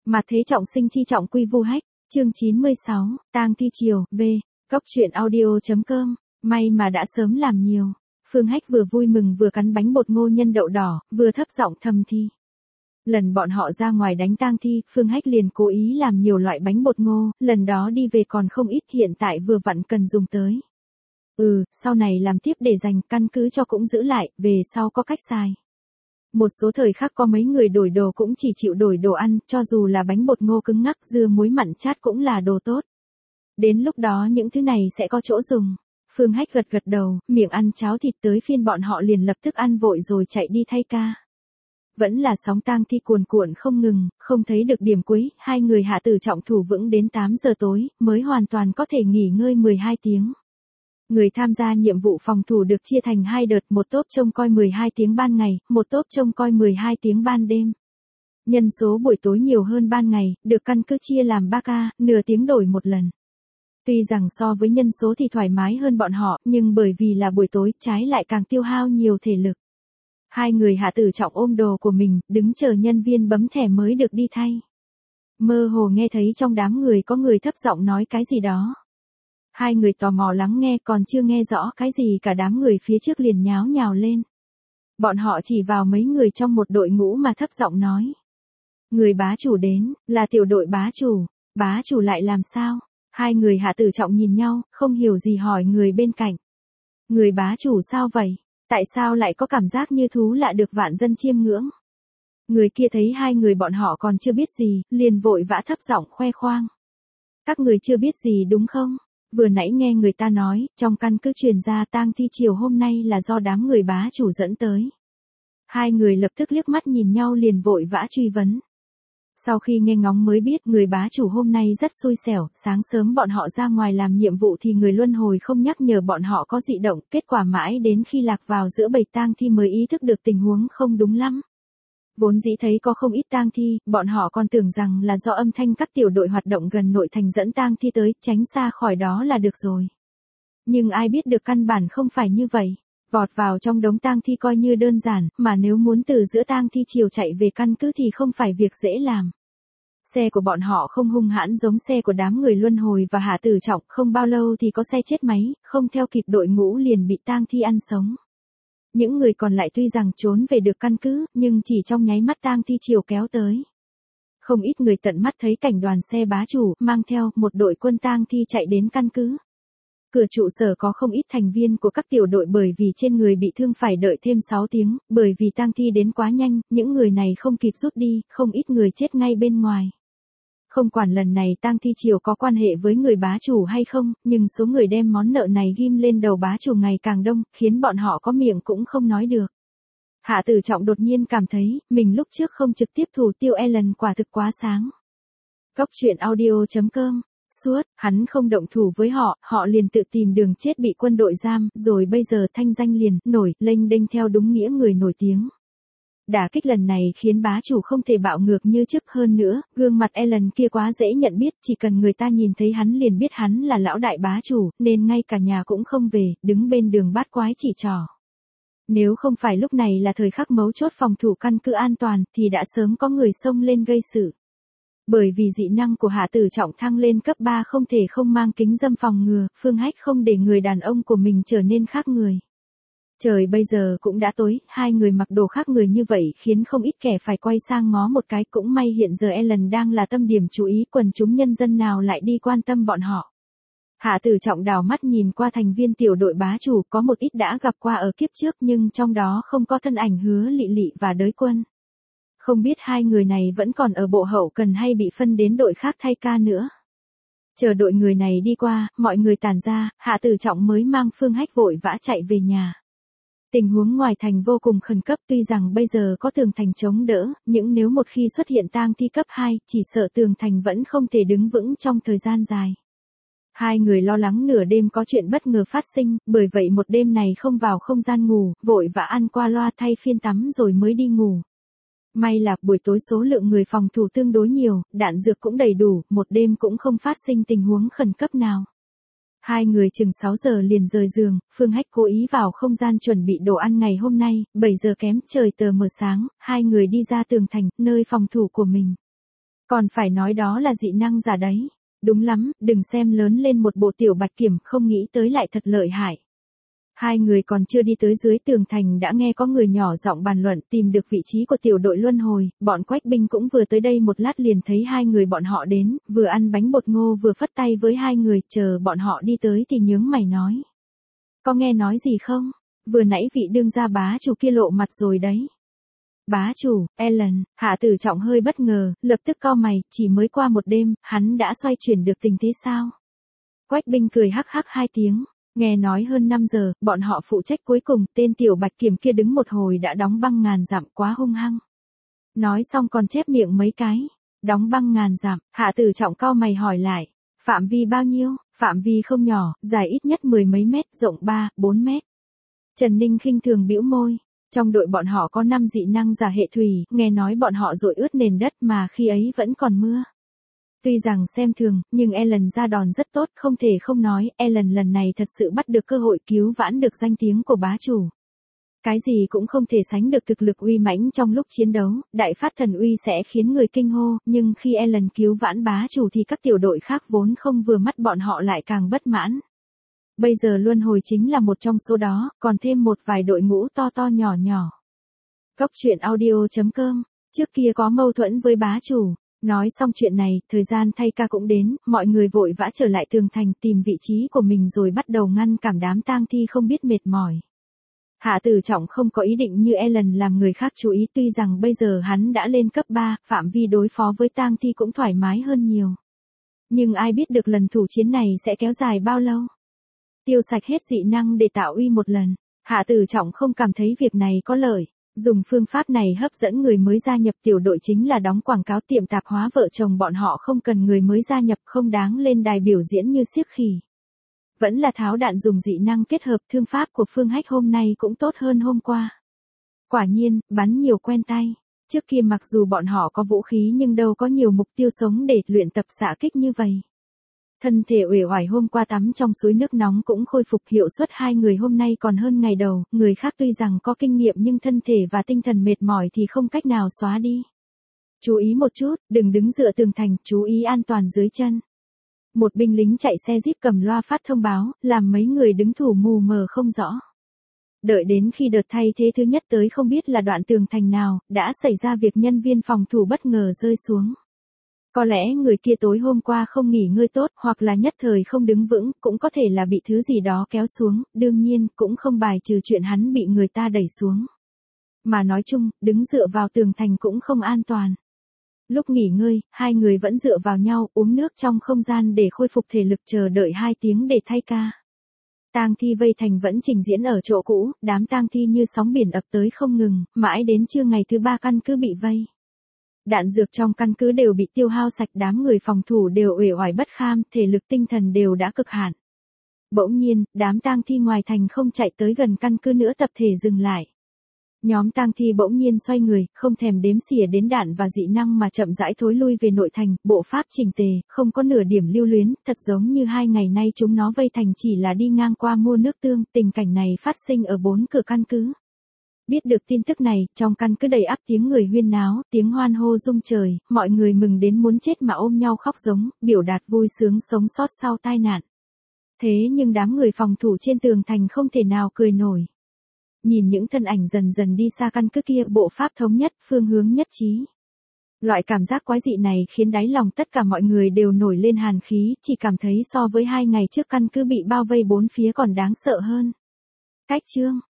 Mà thế trọng sinh chi trọng quy vu hách, chương 96, tang thi chiều, v. Cốc truyện audio.com, may mà đã sớm làm nhiều. Phương Hách vừa vui mừng vừa cắn bánh bột ngô nhân đậu đỏ, vừa thấp giọng thầm thi. Lần bọn họ ra ngoài đánh tang thi, Phương Hách liền cố ý làm nhiều loại bánh bột ngô, lần đó đi về còn không ít, hiện tại vừa vặn cần dùng tới. Sau này làm tiếp để dành, căn cứ cho cũng giữ lại, về sau có cách xài. Một số thời khắc có mấy người đổi đồ cũng chỉ chịu đổi đồ ăn, cho dù là bánh bột ngô cứng ngắc, dưa muối mặn chát cũng là đồ tốt. Đến lúc đó những thứ này sẽ có chỗ dùng. Phương Hách gật gật đầu, miệng ăn cháo thịt, tới phiên bọn họ liền lập tức ăn vội rồi chạy đi thay ca. Vẫn là sóng tang thi cuồn cuộn không ngừng, không thấy được điểm cuối, hai người Hạ Tử Trọng thủ vững đến 8 giờ tối, mới hoàn toàn có thể nghỉ ngơi 12 tiếng. Người tham gia nhiệm vụ phòng thủ được chia thành 2 đợt, một tốp trông coi 12 tiếng ban ngày, một tốp trông coi 12 tiếng ban đêm. Nhân số buổi tối nhiều hơn ban ngày, được căn cứ chia làm 3 ca, nửa tiếng đổi một lần. Tuy rằng so với nhân số thì thoải mái hơn bọn họ, nhưng bởi vì là buổi tối, trái lại càng tiêu hao nhiều thể lực. Hai người Hạ Tử Trọng ôm đồ của mình, đứng chờ nhân viên bấm thẻ mới được đi thay. Mơ hồ nghe thấy trong đám người có người thấp giọng nói cái gì đó. Hai người tò mò lắng nghe, còn chưa nghe rõ cái gì cả đám người phía trước liền nháo nhào lên. Bọn họ chỉ vào mấy người trong một đội ngũ mà thấp giọng nói. Người bá chủ đến, là tiểu đội bá chủ lại làm sao? Hai người Hạ Tử Trọng nhìn nhau, không hiểu gì hỏi người bên cạnh. Người bá chủ sao vậy? Tại sao lại có cảm giác như thú lạ được vạn dân chiêm ngưỡng? Người kia thấy hai người bọn họ còn chưa biết gì, liền vội vã thấp giọng khoe khoang. Các người chưa biết gì đúng không? Vừa nãy nghe người ta nói, trong căn cứ truyền ra tang thi chiều hôm nay là do đám người bá chủ dẫn tới. Hai người lập tức liếc mắt nhìn nhau liền vội vã truy vấn. Sau khi nghe ngóng mới biết người bá chủ hôm nay rất xui xẻo, sáng sớm bọn họ ra ngoài làm nhiệm vụ thì người luân hồi không nhắc nhở bọn họ có dị động, kết quả mãi đến khi lạc vào giữa bầy tang thi mới ý thức được tình huống không đúng lắm. Vốn dĩ thấy có không ít tang thi, bọn họ còn tưởng rằng là do âm thanh các tiểu đội hoạt động gần nội thành dẫn tang thi tới, tránh xa khỏi đó là được rồi. Nhưng ai biết được căn bản không phải như vậy. Vọt vào trong đống tang thi coi như đơn giản, mà nếu muốn từ giữa tang thi chiều chạy về căn cứ thì không phải việc dễ làm. Xe của bọn họ không hung hãn giống xe của đám người luân hồi và Hạ Tử Trọng, không bao lâu thì có xe chết máy, không theo kịp đội ngũ liền bị tang thi ăn sống. Những người còn lại tuy rằng trốn về được căn cứ, nhưng chỉ trong nháy mắt tang thi chiều kéo tới. Không ít người tận mắt thấy cảnh đoàn xe bá chủ mang theo một đội quân tang thi chạy đến căn cứ. Cửa trụ sở có không ít thành viên của các tiểu đội bởi vì trên người bị thương phải đợi thêm 6 tiếng, bởi vì tang thi đến quá nhanh, những người này không kịp rút đi, không ít người chết ngay bên ngoài. Không quản lần này tang thi chiều có quan hệ với người bá chủ hay không, nhưng số người đem món nợ này ghim lên đầu bá chủ ngày càng đông, khiến bọn họ có miệng cũng không nói được. Hạ Tử Trọng đột nhiên cảm thấy, mình lúc trước không trực tiếp thủ tiêu Ellen quả thực quá sáng. Cốc truyện audio.com. Suốt, hắn không động thủ với họ, họ liền tự tìm đường chết bị quân đội giam, rồi bây giờ thanh danh liền nổi, lênh đênh theo đúng nghĩa người nổi tiếng. Đả kích lần này khiến bá chủ không thể bạo ngược như trước, hơn nữa, gương mặt Ellen kia quá dễ nhận biết, chỉ cần người ta nhìn thấy hắn liền biết hắn là lão đại bá chủ, nên ngay cả nhà cũng không về, đứng bên đường bát quái chỉ trỏ. Nếu không phải lúc này là thời khắc mấu chốt phòng thủ căn cứ an toàn, thì đã sớm có người xông lên gây sự. Bởi vì dị năng của Hạ Tử Trọng thăng lên cấp 3 không thể không mang kính râm phòng ngừa, Phương Hách không để người đàn ông của mình trở nên khác người. Trời bây giờ cũng đã tối, hai người mặc đồ khác người như vậy khiến không ít kẻ phải quay sang ngó một cái, cũng may hiện giờ Ellen đang là tâm điểm chú ý, quần chúng nhân dân nào lại đi quan tâm bọn họ. Hạ Tử Trọng đảo mắt nhìn qua thành viên tiểu đội bá chủ, có một ít đã gặp qua ở kiếp trước nhưng trong đó không có thân ảnh Hứa Lị Lị và Đới Quân. Không biết hai người này vẫn còn ở bộ hậu cần hay bị phân đến đội khác thay ca nữa. Chờ đội người này đi qua, mọi người tản ra, Hạ Tử Trọng mới mang Phương Hách vội vã chạy về nhà. Tình huống ngoài thành vô cùng khẩn cấp, tuy rằng bây giờ có tường thành chống đỡ, nhưng nếu một khi xuất hiện tang thi cấp 2, chỉ sợ tường thành vẫn không thể đứng vững trong thời gian dài. Hai người lo lắng nửa đêm có chuyện bất ngờ phát sinh, bởi vậy một đêm này không vào không gian ngủ, vội vã ăn qua loa thay phiên tắm rồi mới đi ngủ. May là buổi tối số lượng người phòng thủ tương đối nhiều, đạn dược cũng đầy đủ, một đêm cũng không phát sinh tình huống khẩn cấp nào. Hai người chừng 6 giờ liền rời giường, Phương Hách cố ý vào không gian chuẩn bị đồ ăn ngày hôm nay, 7 giờ kém trời tờ mờ sáng, hai người đi ra tường thành, nơi phòng thủ của mình. Còn phải nói đó là dị năng giả đấy. Đúng lắm, đừng xem lớn lên một bộ tiểu bạch kiểm không nghĩ tới lại thật lợi hại. Hai người còn chưa đi tới dưới tường thành đã nghe có người nhỏ giọng bàn luận tìm được vị trí của tiểu đội luân hồi, bọn Quách binh cũng vừa tới đây một lát liền thấy hai người bọn họ đến, vừa ăn bánh bột ngô vừa phất tay với hai người, chờ bọn họ đi tới thì nhướng mày nói. Có nghe nói gì không? Vừa nãy vị đương gia bá chủ kia lộ mặt rồi đấy. Bá chủ, Ellen, Hạ Tử Trọng hơi bất ngờ, lập tức cau mày, chỉ mới qua một đêm, hắn đã xoay chuyển được tình thế sao? Quách binh cười hắc hắc hai tiếng. Nghe nói hơn 5 giờ, bọn họ phụ trách cuối cùng, tên tiểu bạch kiểm kia đứng một hồi đã đóng băng ngàn dặm quá hung hăng. Nói xong còn chép miệng mấy cái. Đóng băng ngàn dặm, Hạ Tử Trọng cau mày hỏi lại. Phạm vi bao nhiêu? Phạm vi không nhỏ, dài ít nhất 10 mấy mét, rộng 3, 4 mét. Trần Ninh khinh thường bĩu môi. Trong đội bọn họ có 5 dị năng giả hệ thủy, nghe nói bọn họ dội ướt nền đất mà khi ấy vẫn còn mưa. Tuy rằng xem thường, nhưng Ellen ra đòn rất tốt, không thể không nói, Ellen lần này thật sự bắt được cơ hội cứu vãn được danh tiếng của bá chủ. Cái gì cũng không thể sánh được thực lực uy mãnh trong lúc chiến đấu, đại phát thần uy sẽ khiến người kinh hô, nhưng khi Ellen cứu vãn bá chủ thì các tiểu đội khác vốn không vừa mắt bọn họ lại càng bất mãn. Bây giờ luân hồi chính là một trong số đó, còn thêm một vài đội ngũ to to nhỏ nhỏ. Góc truyện audio.com, trước kia có mâu thuẫn với bá chủ. Nói xong chuyện này, thời gian thay ca cũng đến, mọi người vội vã trở lại tường thành tìm vị trí của mình rồi bắt đầu ngăn cản đám tang thi không biết mệt mỏi. Hạ Tử Trọng không có ý định như Ellen làm người khác chú ý, tuy rằng bây giờ hắn đã lên cấp 3, phạm vi đối phó với tang thi cũng thoải mái hơn nhiều. Nhưng ai biết được lần thủ chiến này sẽ kéo dài bao lâu? Tiêu sạch hết dị năng để tạo uy một lần, Hạ Tử Trọng không cảm thấy việc này có lợi. Dùng phương pháp này hấp dẫn người mới gia nhập tiểu đội chính là đóng quảng cáo tiệm tạp hóa vợ chồng bọn họ không cần người mới gia nhập, không đáng lên đài biểu diễn như xiếc khỉ. Vẫn là tháo đạn dùng dị năng kết hợp, thương pháp của Phương Hách hôm nay cũng tốt hơn hôm qua. Quả nhiên, bắn nhiều quen tay. Trước kia mặc dù bọn họ có vũ khí nhưng đâu có nhiều mục tiêu sống để luyện tập xạ kích như vậy. Thân thể uể oải hôm qua tắm trong suối nước nóng cũng khôi phục, hiệu suất hai người hôm nay còn hơn ngày đầu, người khác tuy rằng có kinh nghiệm nhưng thân thể và tinh thần mệt mỏi thì không cách nào xóa đi. Chú ý một chút, đừng đứng dựa tường thành, chú ý an toàn dưới chân. Một binh lính chạy xe jeep cầm loa phát thông báo, làm mấy người đứng thủ mù mờ không rõ. Đợi đến khi đợt thay thế thứ nhất tới không biết là đoạn tường thành nào, đã xảy ra việc nhân viên phòng thủ bất ngờ rơi xuống. Có lẽ người kia tối hôm qua không nghỉ ngơi tốt, hoặc là nhất thời không đứng vững, cũng có thể là bị thứ gì đó kéo xuống, đương nhiên, cũng không bài trừ chuyện hắn bị người ta đẩy xuống. Mà nói chung, đứng dựa vào tường thành cũng không an toàn. Lúc nghỉ ngơi, hai người vẫn dựa vào nhau, uống nước trong không gian để khôi phục thể lực, chờ đợi 2 tiếng để thay ca. Tang thi vây thành vẫn trình diễn ở chỗ cũ, đám tang thi như sóng biển ập tới không ngừng, mãi đến trưa ngày thứ 3 căn cứ bị vây. Đạn dược trong căn cứ đều bị tiêu hao sạch, đám người phòng thủ đều uể oải bất kham, thể lực tinh thần đều đã cực hạn. Bỗng nhiên, đám tang thi ngoài thành không chạy tới gần căn cứ nữa, tập thể dừng lại. Nhóm tang thi bỗng nhiên xoay người, không thèm đếm xỉa đến đạn và dị năng mà chậm rãi thối lui về nội thành, bộ pháp chỉnh tề, không có nửa điểm lưu luyến, thật giống như 2 ngày nay chúng nó vây thành chỉ là đi ngang qua mua nước tương. Tình cảnh này phát sinh ở 4 cửa căn cứ. Biết được tin tức này, trong căn cứ đầy ắp tiếng người huyên náo, tiếng hoan hô rung trời, mọi người mừng đến muốn chết mà ôm nhau khóc giống, biểu đạt vui sướng sống sót sau tai nạn. Thế nhưng đám người phòng thủ trên tường thành không thể nào cười nổi. Nhìn những thân ảnh dần dần đi xa căn cứ kia, bộ pháp thống nhất, phương hướng nhất trí. Loại cảm giác quái dị này khiến đáy lòng tất cả mọi người đều nổi lên hàn khí, chỉ cảm thấy so với 2 ngày trước căn cứ bị bao vây 4 phía còn đáng sợ hơn. Cách chương